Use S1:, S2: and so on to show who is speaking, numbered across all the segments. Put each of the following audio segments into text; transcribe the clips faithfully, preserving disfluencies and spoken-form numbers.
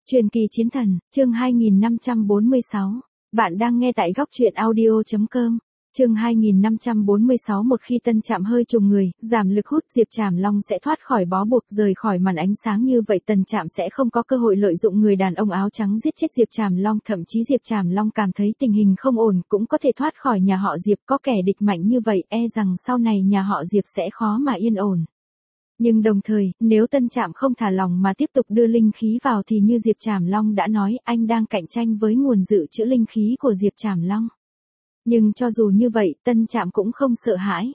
S1: Truyền kỳ chiến thần, chương hai nghìn năm trăm bốn mươi sáu. Bạn đang nghe tại góc truyện audio chấm com. Chương hai nghìn năm trăm bốn mươi sáu. Một khi Tân Trạm hơi trùng người, giảm lực hút, Diệp Trảm Long sẽ thoát khỏi bó buộc, rời khỏi màn ánh sáng, như vậy Tân Trạm sẽ không có cơ hội lợi dụng người đàn ông áo trắng giết chết Diệp Trảm Long, thậm chí Diệp Trảm Long cảm thấy tình hình không ổn, cũng có thể thoát khỏi nhà họ Diệp, có kẻ địch mạnh như vậy, e rằng sau này nhà họ Diệp sẽ khó mà yên ổn. Nhưng đồng thời, nếu Tân Trạm không thả lỏng mà tiếp tục đưa linh khí vào thì như Diệp Trảm Long đã nói, anh đang cạnh tranh với nguồn dự trữ linh khí của Diệp Trảm Long. Nhưng cho dù như vậy, Tân Trạm cũng không sợ hãi.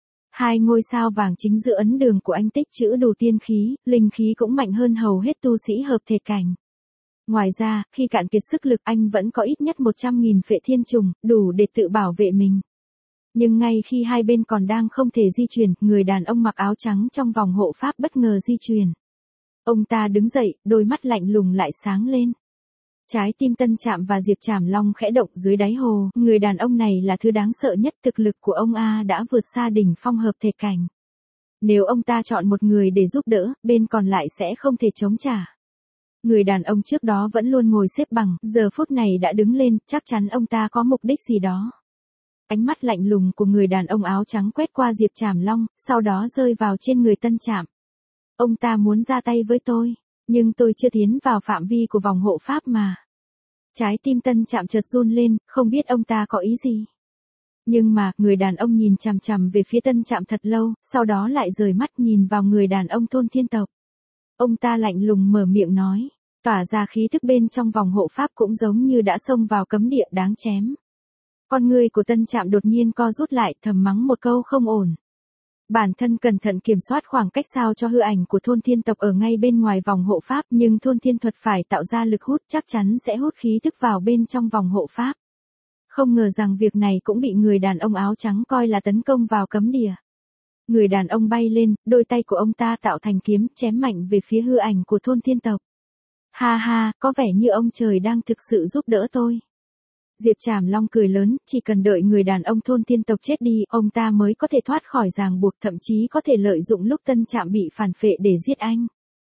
S1: Hai ngôi sao vàng chính giữa ấn đường của anh tích trữ đủ tiên khí, linh khí cũng mạnh hơn hầu hết tu sĩ hợp thể cảnh. Ngoài ra, khi cạn kiệt sức lực anh vẫn có ít nhất một trăm nghìn phệ thiên trùng, đủ để tự bảo vệ mình. Nhưng ngay khi hai bên còn đang không thể di chuyển, người đàn ông mặc áo trắng trong vòng hộ pháp bất ngờ di chuyển. Ông ta đứng dậy, đôi mắt lạnh lùng lại sáng lên. Trái tim Tân Trạm và Diệp Trảm Long khẽ động dưới đáy hồ, người đàn ông này là thứ đáng sợ nhất, thực lực của ông A đã vượt xa đỉnh phong hợp thể cảnh. Nếu ông ta chọn một người để giúp đỡ, bên còn lại sẽ không thể chống trả. Người đàn ông trước đó vẫn luôn ngồi xếp bằng, giờ phút này đã đứng lên, chắc chắn ông ta có mục đích gì đó. Ánh mắt lạnh lùng của người đàn ông áo trắng quét qua Diệp Trảm Long, sau đó rơi vào trên người Tân Trạm. Ông ta muốn ra tay với tôi, nhưng tôi chưa tiến vào phạm vi của vòng hộ pháp mà. Trái tim Tân Trạm chợt run lên, không biết ông ta có ý gì. Nhưng mà, người đàn ông nhìn chằm chằm về phía Tân Trạm thật lâu, sau đó lại rời mắt nhìn vào người đàn ông thôn thiên tộc. Ông ta lạnh lùng mở miệng nói, tỏa ra khí thức bên trong vòng hộ pháp cũng giống như đã xông vào cấm địa đáng chém. Con người của Tân Trạm đột nhiên co rút lại, thầm mắng một câu không ổn. Bản thân cẩn thận kiểm soát khoảng cách sao cho hư ảnh của thôn thiên tộc ở ngay bên ngoài vòng hộ pháp, nhưng thôn thiên thuật phải tạo ra lực hút, chắc chắn sẽ hút khí thức vào bên trong vòng hộ pháp. Không ngờ rằng việc này cũng bị người đàn ông áo trắng coi là tấn công vào cấm địa. Người đàn ông bay lên, đôi tay của ông ta tạo thành kiếm, chém mạnh về phía hư ảnh của thôn thiên tộc. Ha ha, có vẻ như ông trời đang thực sự giúp đỡ tôi. Diệp Trảm Long cười lớn, chỉ cần đợi người đàn ông thôn thiên tộc chết đi, ông ta mới có thể thoát khỏi ràng buộc, thậm chí có thể lợi dụng lúc Tân Trạm bị phản phệ để giết anh.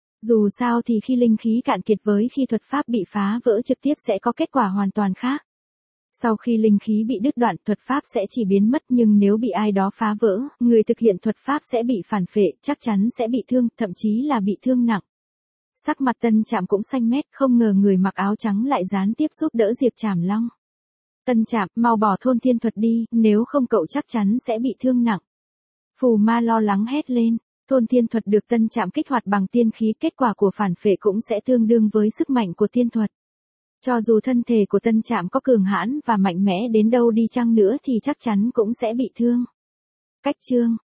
S1: Dù sao thì khi linh khí cạn kiệt với khi thuật pháp bị phá vỡ trực tiếp sẽ có kết quả hoàn toàn khác. Sau khi linh khí bị đứt đoạn, thuật pháp sẽ chỉ biến mất, nhưng nếu bị ai đó phá vỡ, người thực hiện thuật pháp sẽ bị phản phệ, chắc chắn sẽ bị thương, thậm chí là bị thương nặng. Sắc mặt Tân Trạm cũng xanh mét, không ngờ người mặc áo trắng lại gián tiếp giúp đỡ Diệp Trảm Long. Tân Trạm, mau bỏ thôn thiên thuật đi, nếu không cậu chắc chắn sẽ bị thương nặng. Phù Ma lo lắng hét lên, thôn thiên thuật được Tân Trạm kích hoạt bằng tiên khí, kết quả của phản phệ cũng sẽ tương đương với sức mạnh của tiên thuật. Cho dù thân thể của Tân Trạm có cường hãn và mạnh mẽ đến đâu đi chăng nữa thì chắc chắn cũng sẽ bị thương. Cách chương,